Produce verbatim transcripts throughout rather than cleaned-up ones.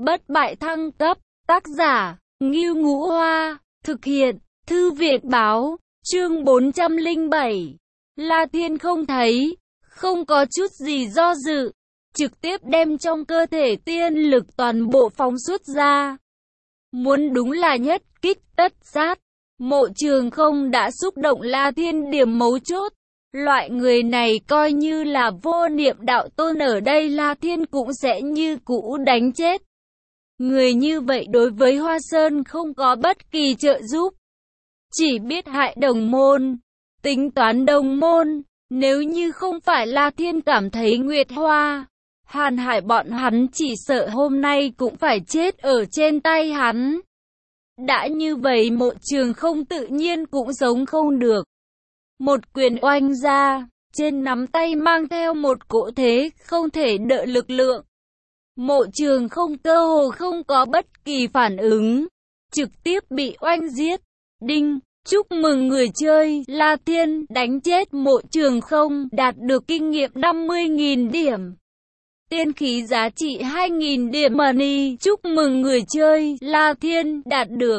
bất bại thăng cấp, tác giả, Ngưu Ngũ Hoa, thực hiện, Thư viện Báo, chương bốn trăm lẻ bảy. La Thiên không thấy, không có chút gì do dự, trực tiếp đem trong cơ thể tiên lực toàn bộ phóng xuất ra. Muốn đúng là nhất kích tất sát, Mộ Trường Không đã xúc động La Thiên điểm mấu chốt. Loại người này coi như là vô niệm đạo tôn ở đây La Thiên cũng sẽ như cũ đánh chết. Người như vậy đối với Hoa Sơn không có bất kỳ trợ giúp, chỉ biết hại đồng môn, tính toán đồng môn. Nếu như không phải La Thiên cảm thấy Nguyệt Hoa, Hàn Hải bọn hắn chỉ sợ hôm nay cũng phải chết ở trên tay hắn. Đã như vậy Mộ Trường Không tự nhiên cũng sống không được. Một quyền oanh ra, trên nắm tay mang theo một cỗ thế không thể đỡ lực lượng. Mộ Trường Không cơ hồ không có bất kỳ phản ứng, trực tiếp bị oanh giết. Đinh, chúc mừng người chơi, La Thiên đánh chết Mộ Trường Không, đạt được kinh nghiệm năm mươi nghìn điểm. Tiên khí giá trị hai nghìn điểm money, chúc mừng người chơi, La Thiên đạt được.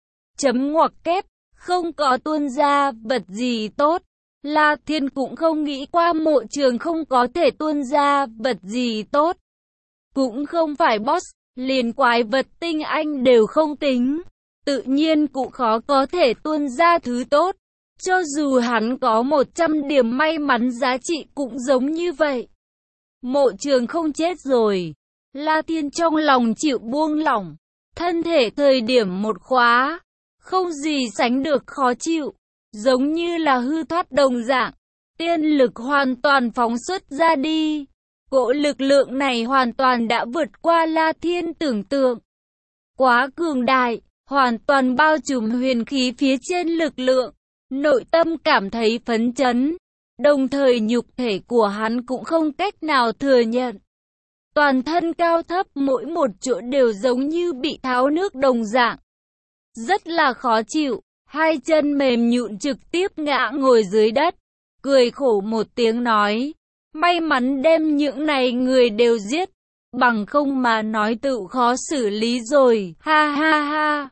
Chấm ngoặc kép, không có tuôn ra vật gì tốt. La Thiên cũng không nghĩ qua Mộ Trường Không có thể tuôn ra vật gì tốt. Cũng không phải boss, liền quái vật tinh anh đều không tính. Tự nhiên cũng khó có thể tuôn ra thứ tốt. Cho dù hắn có một trăm điểm may mắn giá trị cũng giống như vậy. Mộ Trường Không chết rồi. La Thiên trong lòng chịu buông lỏng. Thân thể thời điểm một khóa, không gì sánh được khó chịu. Giống như là hư thoát đồng dạng. Tiên lực hoàn toàn phóng xuất ra đi. Cỗ lực lượng này hoàn toàn đã vượt qua La Thiên tưởng tượng. Quá cường đại, hoàn toàn bao trùm huyền khí phía trên lực lượng. Nội tâm cảm thấy phấn chấn. Đồng thời nhục thể của hắn cũng không cách nào thừa nhận. Toàn thân cao thấp mỗi một chỗ đều giống như bị tháo nước đồng dạng. Rất là khó chịu, hai chân mềm nhũn trực tiếp ngã ngồi dưới đất. Cười khổ một tiếng nói, may mắn đem những này người đều giết, bằng không mà nói tự khó xử lý rồi, ha ha ha.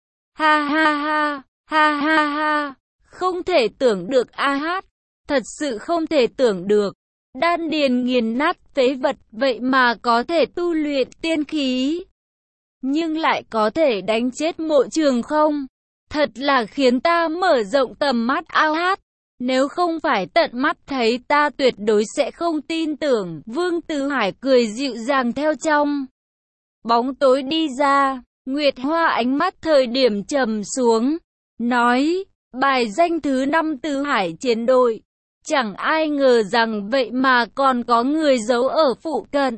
Ha ha ha, ha ha ha, không thể tưởng được a hát. Thật sự không thể tưởng được, đan điền nghiền nát phế vật vậy mà có thể tu luyện tiên khí. Nhưng lại có thể đánh chết Mộ Trường Không. Thật là khiến ta mở rộng tầm mắt ao hát. Nếu không phải tận mắt thấy ta tuyệt đối sẽ không tin tưởng. Vương Tứ Hải cười dịu dàng theo trong bóng tối đi ra. Nguyệt Hoa ánh mắt thời điểm trầm xuống, nói, bài danh thứ năm Tứ Hải chiến đội. Chẳng ai ngờ rằng vậy mà còn có người giấu ở phụ cận.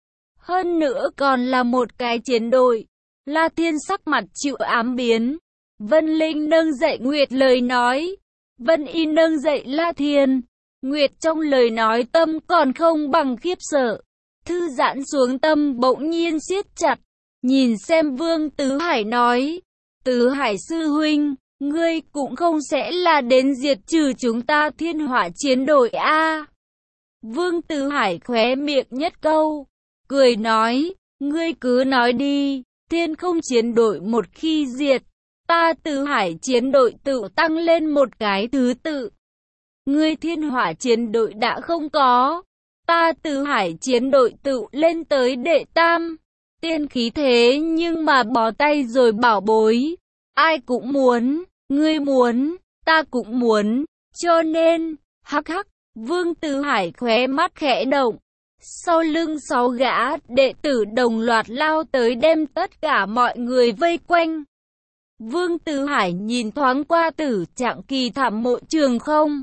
Hơn nữa còn là một cái chiến đội. La Thiên sắc mặt chịu ám biến. Vân Linh nâng dậy Nguyệt lời nói. Vân Y nâng dậy La Thiên. Nguyệt trong lời nói tâm còn không bằng khiếp sợ. Thư giãn xuống tâm bỗng nhiên siết chặt. Nhìn xem Vương Tứ Hải nói. Tứ Hải sư huynh, ngươi cũng không sẽ là đến diệt trừ chúng ta Thiên Hỏa chiến đội a? À? Vương Tứ Hải khóe miệng nhất câu, cười nói, ngươi cứ nói đi, Thiên Không chiến đội một khi diệt, ta Tứ Hải chiến đội tự tăng lên một cái thứ tự. Ngươi Thiên Hỏa chiến đội đã không có, ta Tứ Hải chiến đội tự lên tới đệ tam. Tiên khí thế nhưng mà bó tay rồi bảo bối, ai cũng muốn. Ngươi muốn, ta cũng muốn, cho nên, hắc hắc, Vương Tứ Hải khóe mắt khẽ động. Sau lưng sáu gã, đệ tử đồng loạt lao tới đem tất cả mọi người vây quanh. Vương Tứ Hải nhìn thoáng qua tử trạng kỳ thảm Mộ Trường Không.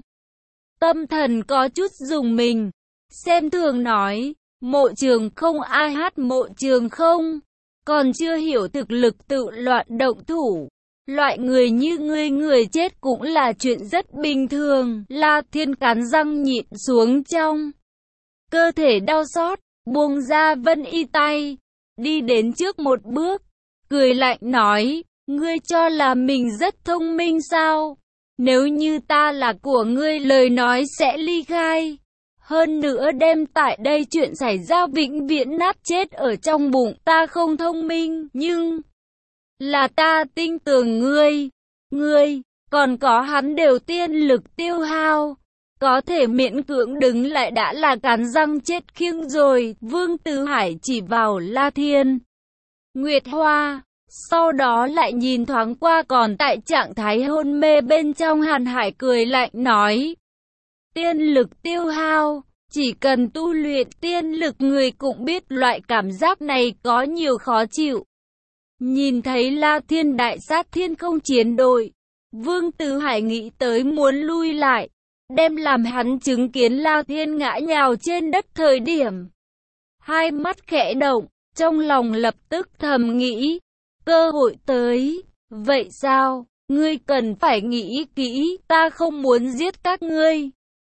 Tâm thần có chút rùng mình, xem thường nói, Mộ Trường Không ai hát Mộ Trường Không, còn chưa hiểu thực lực tự loạn động thủ. Loại người như ngươi người chết cũng là chuyện rất bình thường. La Thiên cắn răng nhịn xuống trong cơ thể đau xót, buông ra Vân Y tay, đi đến trước một bước, cười lạnh nói, ngươi cho là mình rất thông minh sao? Nếu như ta là của ngươi lời nói sẽ ly khai. Hơn nữa đem tại đây chuyện xảy ra vĩnh viễn nát chết ở trong bụng. Ta không thông minh, nhưng là ta tin tưởng ngươi. Ngươi, còn có hắn đều tiên lực tiêu hao. Có thể miễn cưỡng đứng lại đã là cắn răng chết khiêng rồi. Vương Tứ Hải chỉ vào La Thiên Nguyệt Hoa, sau đó lại nhìn thoáng qua còn tại trạng thái hôn mê bên trong Hàn Hải, cười lạnh nói. Tiên lực tiêu hao, chỉ cần tu luyện tiên lực người cũng biết loại cảm giác này có nhiều khó chịu. Nhìn thấy La Thiên đại sát thiên không chiến đội, Vương Tứ Hải nghĩ tới muốn lui lại, đem làm hắn chứng kiến La Thiên ngã nhào trên đất thời điểm. Hai mắt khẽ động, trong lòng lập tức thầm nghĩ, cơ hội tới, vậy sao, ngươi cần phải nghĩ kỹ, ta không muốn giết các ngươi.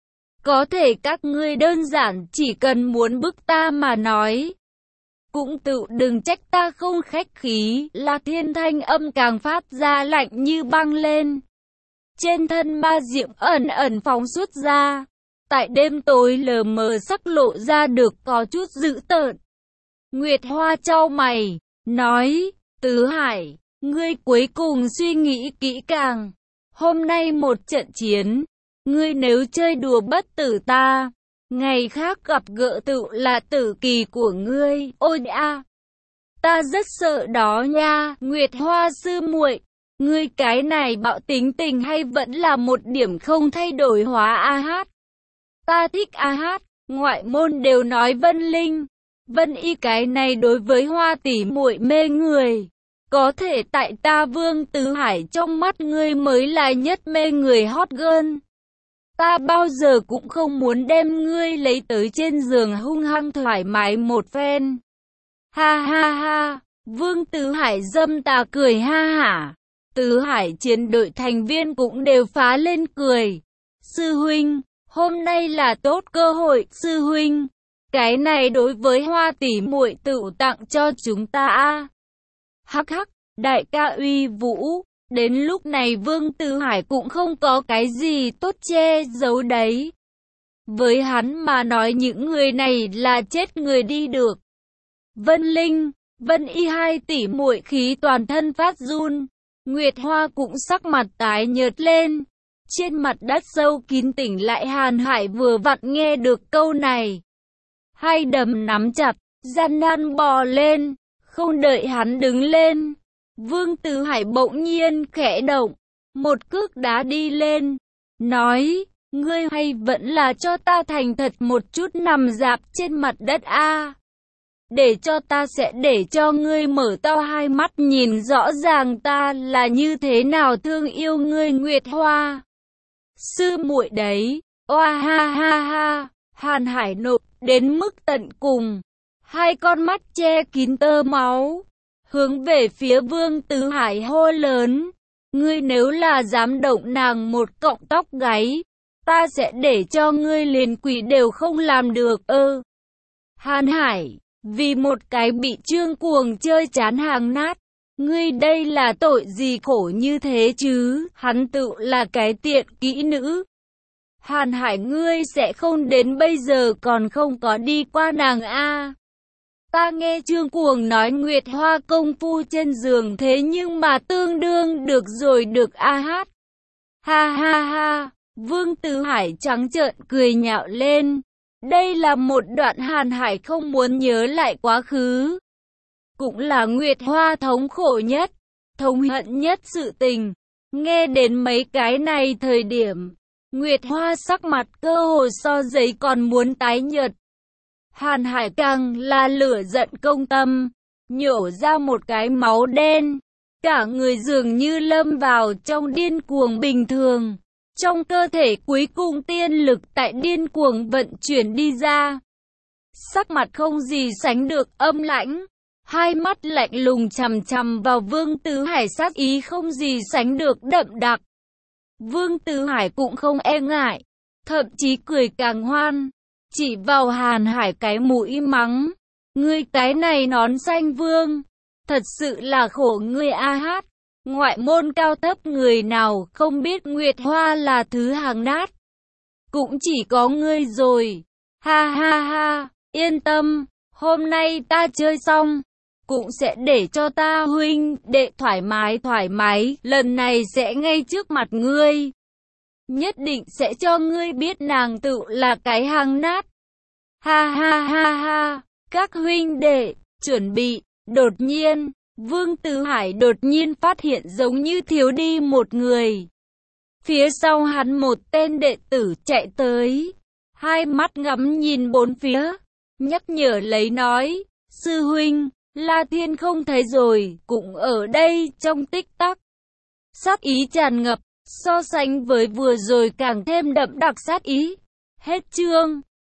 Có thể các ngươi đơn giản chỉ cần muốn bức ta mà nói. Cũng tự đừng trách ta không khách khí. La Thiên thanh âm càng phát ra lạnh như băng lên. Trên thân ma diệm ẩn ẩn phóng xuất ra. Tại đêm tối lờ mờ sắc lộ ra được có chút dữ tợn. Nguyệt Hoa chau mày, nói, Tứ Hải, ngươi cuối cùng suy nghĩ kỹ càng. Hôm nay một trận chiến, ngươi nếu chơi đùa bất tử ta, ngày khác gặp gỡ tự là tử kỳ của ngươi. Ôi a, ta rất sợ đó nha. Nguyệt Hoa sư muội, ngươi cái này bạo tính tình hay vẫn là một điểm không thay đổi hóa a hát. Ta thích a hát, ngoại môn đều nói Vân Linh, Vân Y cái này đối với Hoa tỷ muội mê người. Có thể tại ta Vương Tứ Hải trong mắt ngươi mới là nhất mê người hot girl. Ta bao giờ cũng không muốn đem ngươi lấy tới trên giường hung hăng thoải mái một phen. Ha ha ha, Vương Tứ Hải dâm tà cười ha hả. Tứ Hải chiến đội thành viên cũng đều phá lên cười. Sư huynh, hôm nay là tốt cơ hội, sư huynh. Cái này đối với Hoa tỷ muội tự tặng cho chúng ta a. Hắc hắc, đại ca uy vũ. Đến lúc này Vương Tứ Hải cũng không có cái gì tốt che giấu đấy. Với hắn mà nói những người này là chết người đi được. Vân Linh, Vân Y hai tỷ muội khí toàn thân phát run. Nguyệt Hoa cũng sắc mặt tái nhợt lên. Trên mặt đất sâu kín tỉnh lại Hàn Hải vừa vặn nghe được câu này. Hai đấm nắm chặt, gian nan bò lên, không đợi hắn đứng lên. Vương Tứ Hải bỗng nhiên khẽ động, một cước đá đi lên, nói, ngươi hay vẫn là cho ta thành thật một chút nằm rạp trên mặt đất a. Để cho ta sẽ để cho ngươi mở to hai mắt nhìn rõ ràng ta là như thế nào thương yêu ngươi. Nguyệt Hoa sư muội đấy, oa ha ha ha. Hàn Hải nộp đến mức tận cùng, hai con mắt che kín tơ máu, hướng về phía Vương Tứ Hải hô lớn, ngươi nếu là dám động nàng một cọng tóc gáy, ta sẽ để cho ngươi liền quỷ đều không làm được. Ơ, Hàn Hải, vì một cái bị Trương Cuồng chơi chán hàng nát, ngươi đây là tội gì khổ như thế chứ? Hắn tự là cái tiện kỹ nữ. Hàn Hải, ngươi sẽ không đến bây giờ còn không có đi qua nàng a. Ta nghe Trương Cuồng nói Nguyệt Hoa công phu trên giường thế nhưng mà tương đương được rồi được a hát. Ha ha ha, Vương Tứ Hải trắng trợn cười nhạo lên. Đây là một đoạn Hàn Hải không muốn nhớ lại quá khứ. Cũng là Nguyệt Hoa thống khổ nhất, thống hận nhất sự tình. Nghe đến mấy cái này thời điểm, Nguyệt Hoa sắc mặt cơ hồ so giấy còn muốn tái nhợt. Hàn Hải càng là lửa giận công tâm, nhổ ra một cái máu đen, cả người dường như lâm vào trong điên cuồng bình thường. Trong cơ thể cuối cùng tiên lực tại điên cuồng vận chuyển đi ra. Sắc mặt không gì sánh được âm lãnh, hai mắt lạnh lùng chằm chằm vào Vương Tứ Hải, sát ý không gì sánh được đậm đặc. Vương Tứ Hải cũng không e ngại, thậm chí cười càng hoan, chỉ vào Hàn Hải cái mũi mắng, ngươi cái này nón xanh vương, thật sự là khổ ngươi a hát. Ngoại môn cao thấp người nào không biết Nguyệt Hoa là thứ hàng nát, cũng chỉ có ngươi rồi. Ha ha ha, yên tâm, hôm nay ta chơi xong, cũng sẽ để cho ta huynh đệ thoải mái thoải mái, lần này sẽ ngay trước mặt ngươi. Nhất định sẽ cho ngươi biết nàng tự là cái hang nát. Ha ha ha ha, các huynh đệ, chuẩn bị, đột nhiên, Vương Tử Hải đột nhiên phát hiện giống như thiếu đi một người. Phía sau hắn một tên đệ tử chạy tới, hai mắt ngắm nhìn bốn phía, nhắc nhở lấy nói, sư huynh, La Thiên không thấy rồi, cũng ở đây trong tích tắc. Sát ý tràn ngập, so sánh với vừa rồi càng thêm đậm đặc sát ý. Hết chương.